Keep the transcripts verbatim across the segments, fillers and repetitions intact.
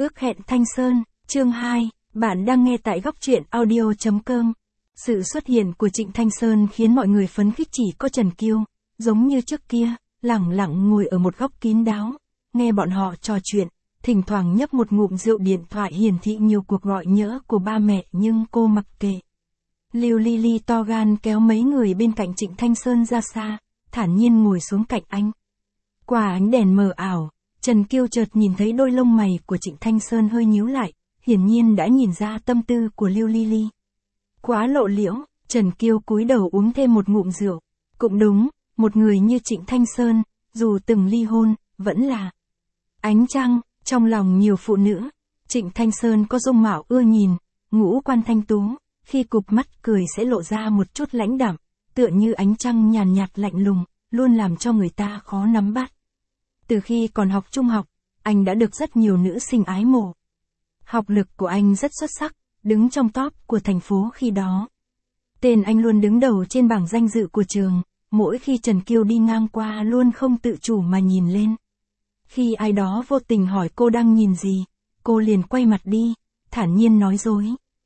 Ước hẹn Thanh Sơn, chương hai, bạn đang nghe tại góc truyện audio chấm com. Sự xuất hiện của Trịnh Thanh Sơn khiến mọi người phấn khích, chỉ có Trần Kiêu, giống như trước kia, lẳng lặng ngồi ở một góc kín đáo, nghe bọn họ trò chuyện, thỉnh thoảng nhấp một ngụm rượu. Điện thoại hiển thị nhiều cuộc gọi nhỡ của ba mẹ nhưng cô mặc kệ. Lưu Ly Ly to gan kéo mấy người bên cạnh Trịnh Thanh Sơn ra xa, thản nhiên ngồi xuống cạnh anh. Qua ánh đèn mờ ảo, Trần Kiêu chợt nhìn thấy đôi lông mày của Trịnh Thanh Sơn hơi nhíu lại, hiển nhiên đã nhìn ra tâm tư của Lưu Ly Ly. Quá lộ liễu, Trần Kiêu cúi đầu uống thêm một ngụm rượu. Cũng đúng, một người như Trịnh Thanh Sơn, dù từng ly hôn, vẫn là ánh trăng trong lòng nhiều phụ nữ. Trịnh Thanh Sơn có dung mạo ưa nhìn, ngũ quan thanh tú, khi cụp mắt cười sẽ lộ ra một chút lãnh đạm, tựa như ánh trăng nhàn nhạt lạnh lùng, luôn làm cho người ta khó nắm bắt. Từ khi còn học trung học, anh đã được rất nhiều nữ sinh ái mộ. Học lực của anh rất xuất sắc, đứng trong top của thành phố khi đó. Tên anh luôn đứng đầu trên bảng danh dự của trường, mỗi khi Trần Kiêu đi ngang qua luôn không tự chủ mà nhìn lên. Khi ai đó vô tình hỏi cô đang nhìn gì, cô liền quay mặt đi, thản nhiên nói dối.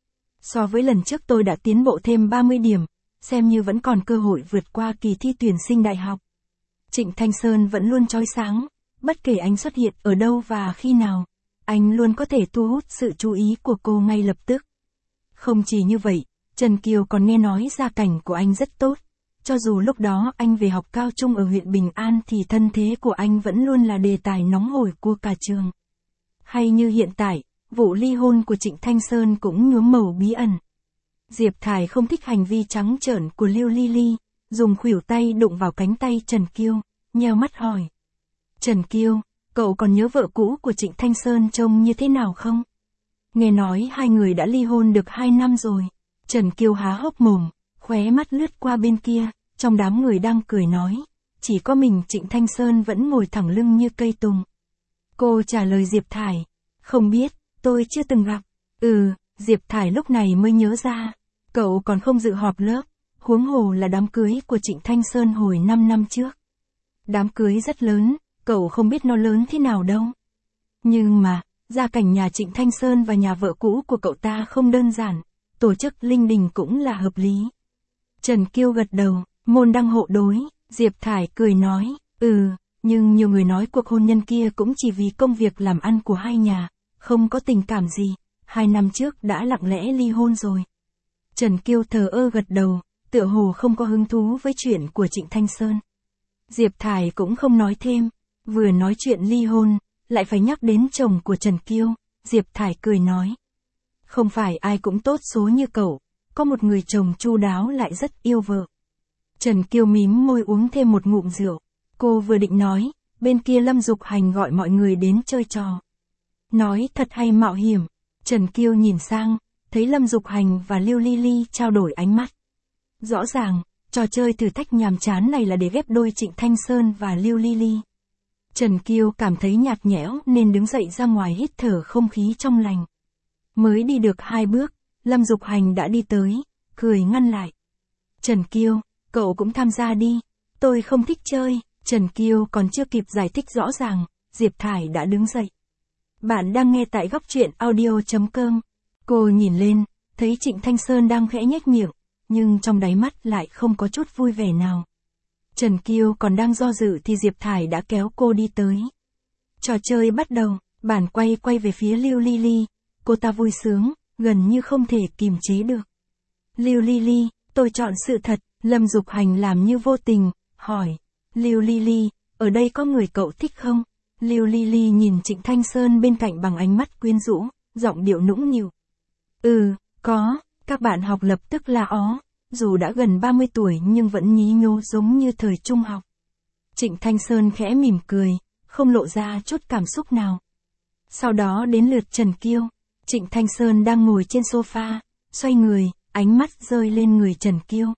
So với lần trước tôi đã tiến bộ thêm ba mươi điểm, xem như vẫn còn cơ hội vượt qua kỳ thi tuyển sinh đại học. Trịnh Thanh Sơn vẫn luôn chói sáng, bất kể anh xuất hiện ở đâu và khi nào, anh luôn có thể thu hút sự chú ý của cô ngay lập tức. Không chỉ như vậy, Trần Kiều còn nghe nói gia cảnh của anh rất tốt. Cho dù lúc đó anh về học cao trung ở huyện Bình An thì thân thế của anh vẫn luôn là đề tài nóng hổi của cả trường. Hay như hiện tại, vụ ly hôn của Trịnh Thanh Sơn cũng nhuốm màu bí ẩn. Diệp Thải không thích hành vi trắng trợn của Lưu Ly Ly, dùng khuỷu tay đụng vào cánh tay Trần Kiêu, nheo mắt hỏi. Trần Kiêu, cậu còn nhớ vợ cũ của Trịnh Thanh Sơn trông như thế nào không? Nghe nói hai người đã ly hôn được hai năm rồi. Trần Kiêu há hốc mồm, khóe mắt lướt qua bên kia, trong đám người đang cười nói. Chỉ có mình Trịnh Thanh Sơn vẫn ngồi thẳng lưng như cây tùng. Cô trả lời Diệp Thải. Không biết, tôi chưa từng gặp. Ừ, Diệp Thải lúc này mới nhớ ra. Cậu còn không dự họp lớp, huống hồ là đám cưới của Trịnh Thanh Sơn hồi năm năm trước. Đám cưới rất lớn, cậu không biết nó lớn thế nào đâu. Nhưng mà, gia cảnh nhà Trịnh Thanh Sơn và nhà vợ cũ của cậu ta không đơn giản, tổ chức linh đình cũng là hợp lý. Trần Kiêu gật đầu, môn đăng hộ đối, Diệp Thải cười nói, ừ, nhưng nhiều người nói cuộc hôn nhân kia cũng chỉ vì công việc làm ăn của hai nhà, không có tình cảm gì, hai năm trước đã lặng lẽ ly hôn rồi. Trần Kiêu thờ ơ gật đầu, tựa hồ không có hứng thú với chuyện của Trịnh Thanh Sơn. Diệp Thải cũng không nói thêm, vừa nói chuyện ly hôn, lại phải nhắc đến chồng của Trần Kiêu, Diệp Thải cười nói. Không phải ai cũng tốt số như cậu, có một người chồng chu đáo lại rất yêu vợ. Trần Kiêu mím môi uống thêm một ngụm rượu, cô vừa định nói, bên kia Lâm Dục Hành gọi mọi người đến chơi trò. Nói thật hay mạo hiểm, Trần Kiêu nhìn sang, thấy Lâm Dục Hành và Lưu Ly Ly trao đổi ánh mắt. Rõ ràng, trò chơi thử thách nhàm chán này là để ghép đôi Trịnh Thanh Sơn và Lưu Ly Ly. Trần Kiêu cảm thấy nhạt nhẽo nên đứng dậy ra ngoài hít thở không khí trong lành. Mới đi được hai bước, Lâm Dục Hành đã đi tới, cười ngăn lại. Trần Kiêu, cậu cũng tham gia đi, tôi không thích chơi. Trần Kiêu còn chưa kịp giải thích rõ ràng, Diệp Thải đã đứng dậy. Bạn đang nghe tại góc truyện audio chấm com. Cô nhìn lên, thấy Trịnh Thanh Sơn đang khẽ nhếch miệng, nhưng trong đáy mắt lại không có chút vui vẻ nào. Trần Kiêu còn đang do dự thì Diệp Thải đã kéo cô đi tới. Trò chơi bắt đầu, bản quay quay về phía Lưu Ly Ly, cô ta vui sướng, gần như không thể kìm chế được. Lưu Ly Ly, tôi chọn sự thật. Lâm Dục Hành làm như vô tình, hỏi. Lưu Ly Ly, ở đây có người cậu thích không? Lưu Ly Ly nhìn Trịnh Thanh Sơn bên cạnh bằng ánh mắt quyến rũ, giọng điệu nũng nịu. Ừ, có, các bạn học lập tức la ó, dù đã gần ba mươi tuổi nhưng vẫn nhí nhố giống như thời trung học. Trịnh Thanh Sơn khẽ mỉm cười, không lộ ra chút cảm xúc nào. Sau đó đến lượt Trần Kiêu, Trịnh Thanh Sơn đang ngồi trên sofa, xoay người, ánh mắt rơi lên người Trần Kiêu.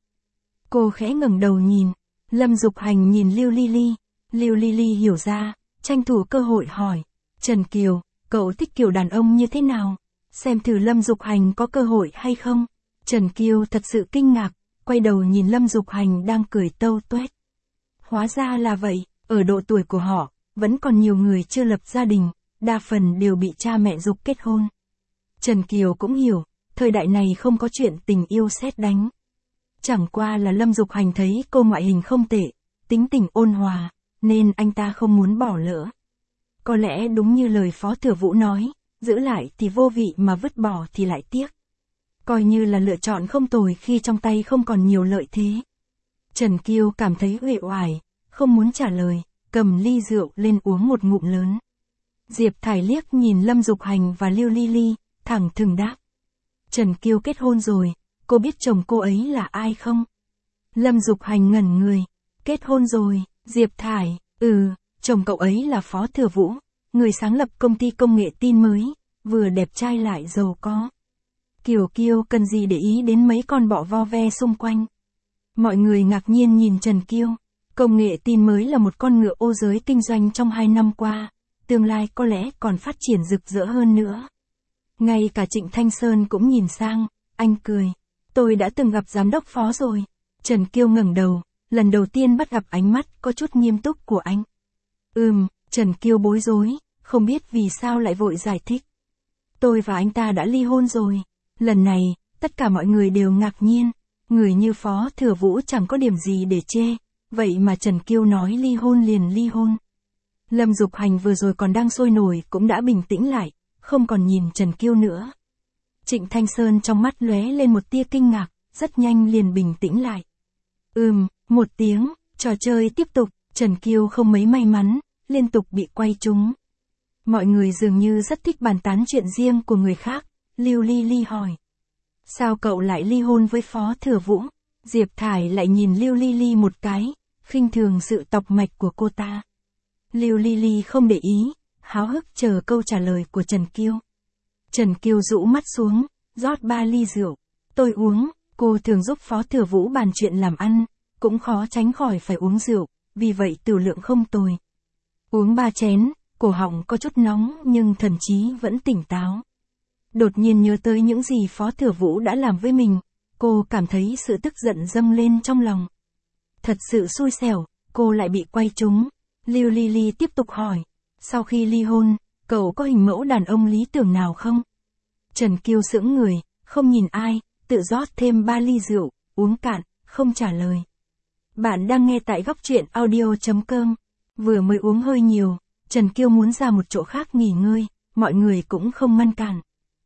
Cô khẽ ngẩng đầu nhìn, Lâm Dục Hành nhìn Lưu Ly Ly, Lưu Ly Ly hiểu ra, tranh thủ cơ hội hỏi, Trần Kiều, cậu thích kiểu đàn ông như thế nào? Xem thử Lâm Dục Hành có cơ hội hay không? Trần Kiêu thật sự kinh ngạc, quay đầu nhìn Lâm Dục Hành đang cười tâu tuét. Hóa ra là vậy, ở độ tuổi của họ, vẫn còn nhiều người chưa lập gia đình, đa phần đều bị cha mẹ giục kết hôn. Trần Kiều cũng hiểu, thời đại này không có chuyện tình yêu sét đánh. Chẳng qua là Lâm Dục Hành thấy cô ngoại hình không tệ, tính tình ôn hòa, nên anh ta không muốn bỏ lỡ. Có lẽ đúng như lời Phó Thừa Vũ nói, giữ lại thì vô vị mà vứt bỏ thì lại tiếc. Coi như là lựa chọn không tồi khi trong tay không còn nhiều lợi thế. Trần Kiều cảm thấy uể oải, không muốn trả lời, cầm ly rượu lên uống một ngụm lớn. Diệp Thải liếc nhìn Lâm Dục Hành và Lưu Ly Ly, thẳng thừng đáp. Trần Kiều kết hôn rồi, cô biết chồng cô ấy là ai không? Lâm Dục Hành ngẩn người. Kết hôn rồi, Diệp Thải, ừ, chồng cậu ấy là Phó Thừa Vũ, người sáng lập công ty công nghệ tin mới, vừa đẹp trai lại giàu có. Kiều Kiều cần gì để ý đến mấy con bọ vo ve xung quanh. Mọi người ngạc nhiên nhìn Trần Kiều. Công nghệ tin mới là một con ngựa ô giới kinh doanh trong hai năm qua, tương lai có lẽ còn phát triển rực rỡ hơn nữa. Ngay cả Trịnh Thanh Sơn cũng nhìn sang, anh cười. Tôi đã từng gặp giám đốc Phó rồi. Trần Kiều ngẩng đầu, lần đầu tiên bắt gặp ánh mắt có chút nghiêm túc của anh. Ừm, Trần Kiều bối rối, không biết vì sao lại vội giải thích. Tôi và anh ta đã ly hôn rồi. Lần này, tất cả mọi người đều ngạc nhiên, người như Phó Thừa Vũ chẳng có điểm gì để chê, vậy mà Trần Kiều nói ly hôn liền ly hôn. Lâm Dục Hành vừa rồi còn đang sôi nổi cũng đã bình tĩnh lại, không còn nhìn Trần Kiều nữa. Trịnh Thanh Sơn trong mắt lóe lên một tia kinh ngạc, rất nhanh liền bình tĩnh lại. Ừm, một tiếng, trò chơi tiếp tục, Trần Kiều không mấy may mắn, liên tục bị quay trúng. Mọi người dường như rất thích bàn tán chuyện riêng của người khác, Lưu Ly Ly hỏi. Sao cậu lại ly hôn với Phó Thừa Vũ? Diệp Thải lại nhìn Lưu Ly Ly một cái, khinh thường sự tọc mạch của cô ta. Lưu Ly Ly không để ý, háo hức chờ câu trả lời của Trần Kiều. Trần Kiều rũ mắt xuống, rót ba ly rượu. Tôi uống, cô thường giúp Phó Thừa Vũ bàn chuyện làm ăn, cũng khó tránh khỏi phải uống rượu, vì vậy tiểu lượng không tồi. Uống ba chén, cổ họng có chút nóng nhưng thần trí vẫn tỉnh táo. Đột nhiên nhớ tới những gì Phó Thừa Vũ đã làm với mình, cô cảm thấy sự tức giận dâng lên trong lòng. Thật sự xui xẻo, cô lại bị quay trúng. Lưu Ly Ly tiếp tục hỏi, sau khi ly hôn, cậu có hình mẫu đàn ông lý tưởng nào không? Trần Kiều sững người, không nhìn ai, tự rót thêm ba ly rượu, uống cạn, không trả lời. Bạn đang nghe tại góc truyện audio chấm com. Vừa mới uống hơi nhiều, Trần Kiều muốn ra một chỗ khác nghỉ ngơi, mọi người cũng không ngăn cản.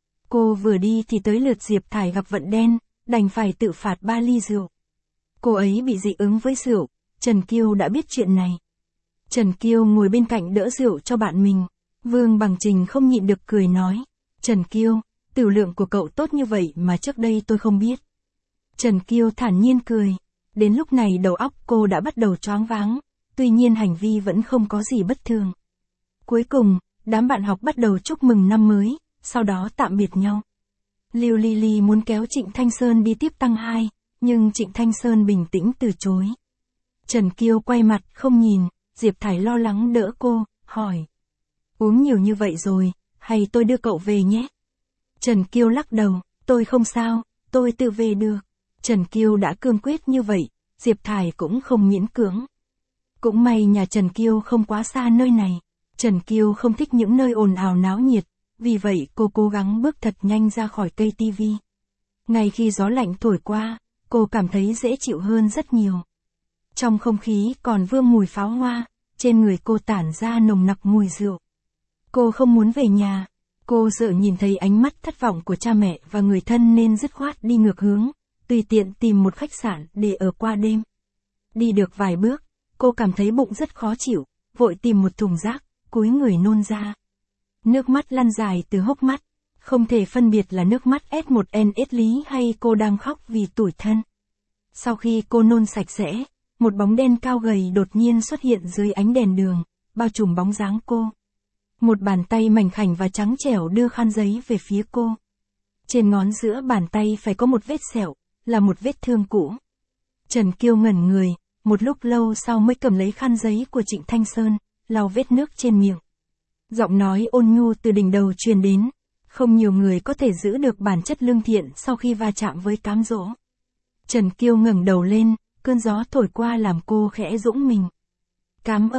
Cô vừa đi thì tới lượt Diệp Thải gặp vận đen, đành phải tự phạt ba ly rượu. Cô ấy bị dị ứng với rượu, Trần Kiều đã biết chuyện này. Trần Kiều ngồi bên cạnh đỡ rượu cho bạn mình. Vương Bằng Trình không nhịn được cười nói. Trần Kiều, tiểu lượng của cậu tốt như vậy mà trước đây tôi không biết. Trần Kiều thản nhiên cười. Đến lúc này đầu óc cô đã bắt đầu choáng váng, tuy nhiên hành vi vẫn không có gì bất thường. Cuối cùng, đám bạn học bắt đầu chúc mừng năm mới, sau đó tạm biệt nhau. Lưu Ly Ly muốn kéo Trịnh Thanh Sơn đi tiếp tăng hai, nhưng Trịnh Thanh Sơn bình tĩnh từ chối. Trần Kiều quay mặt không nhìn, Diệp Thải lo lắng đỡ cô, hỏi. Uống nhiều như vậy rồi, hay tôi đưa cậu về nhé? Trần Kiều lắc đầu, tôi không sao, tôi tự về được. Trần Kiều đã cương quyết như vậy, Diệp Thải cũng không miễn cưỡng. Cũng may nhà Trần Kiều không quá xa nơi này. Trần Kiều không thích những nơi ồn ào náo nhiệt, vì vậy cô cố gắng bước thật nhanh ra khỏi cây tivi. Ngay khi gió lạnh thổi qua, cô cảm thấy dễ chịu hơn rất nhiều. Trong không khí còn vương mùi pháo hoa, trên người cô tản ra nồng nặc mùi rượu. Cô không muốn về nhà, cô sợ nhìn thấy ánh mắt thất vọng của cha mẹ và người thân nên dứt khoát đi ngược hướng, tùy tiện tìm một khách sạn để ở qua đêm. Đi được vài bước, cô cảm thấy bụng rất khó chịu, vội tìm một thùng rác, cúi người nôn ra. Nước mắt lăn dài từ hốc mắt, không thể phân biệt là nước mắt S một N S lý hay cô đang khóc vì tủi thân. Sau khi cô nôn sạch sẽ, một bóng đen cao gầy đột nhiên xuất hiện dưới ánh đèn đường, bao trùm bóng dáng cô. Một bàn tay mảnh khảnh và trắng trẻo đưa khăn giấy về phía cô. Trên ngón giữa bàn tay phải có một vết sẹo, là một vết thương cũ. Trần Kiều ngẩn người, một lúc lâu sau mới cầm lấy khăn giấy của Trịnh Thanh Sơn, lau vết nước trên miệng. Giọng nói ôn nhu từ đỉnh đầu truyền đến, không nhiều người có thể giữ được bản chất lương thiện sau khi va chạm với cám dỗ. Trần Kiều ngẩng đầu lên, cơn gió thổi qua làm cô khẽ dũng mình. Cảm ơn,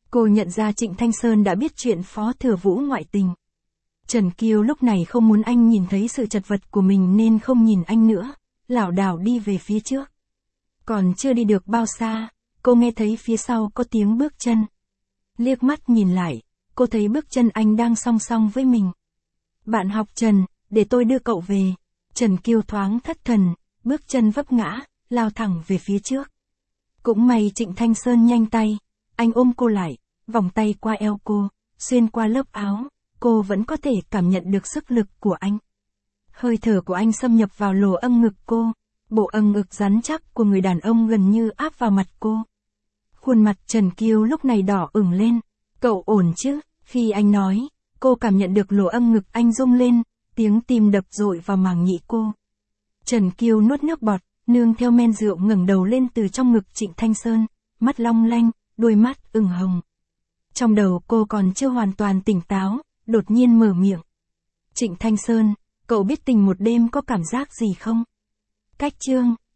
Cô nhận ra Trịnh Thanh Sơn đã biết chuyện Phó Thừa Vũ ngoại tình. Trần Kiêu lúc này không muốn anh nhìn thấy sự chật vật của mình nên không nhìn anh nữa, lảo đảo đi về phía trước. Còn chưa đi được bao xa, cô nghe thấy phía sau có tiếng bước chân. Liếc mắt nhìn lại, cô thấy bước chân anh đang song song với mình. Bạn học Trần, để tôi đưa cậu về. Trần Kiêu thoáng thất thần, bước chân vấp ngã, lao thẳng về phía trước. Cũng may Trịnh Thanh Sơn nhanh tay, anh ôm cô lại, vòng tay qua eo cô, xuyên qua lớp áo, cô vẫn có thể cảm nhận được sức lực của anh. Hơi thở của anh xâm nhập vào lỗ âm ngực cô, bộ âng ngực rắn chắc của người đàn ông gần như áp vào mặt cô. Khuôn mặt Trần Kiêu lúc này đỏ ửng lên, cậu ổn chứ? Khi anh nói, cô cảm nhận được lỗ âm ngực anh rung lên, tiếng tim đập dội vào màng nhĩ cô. Trần Kiêu nuốt nước bọt, nương theo men rượu ngẩng đầu lên từ trong ngực Trịnh Thanh Sơn, mắt long lanh, đôi mắt ửng hồng. Trong đầu cô còn chưa hoàn toàn tỉnh táo, đột nhiên mở miệng. Trịnh Thanh Sơn, cậu biết tình một đêm có cảm giác gì không? Cách chương,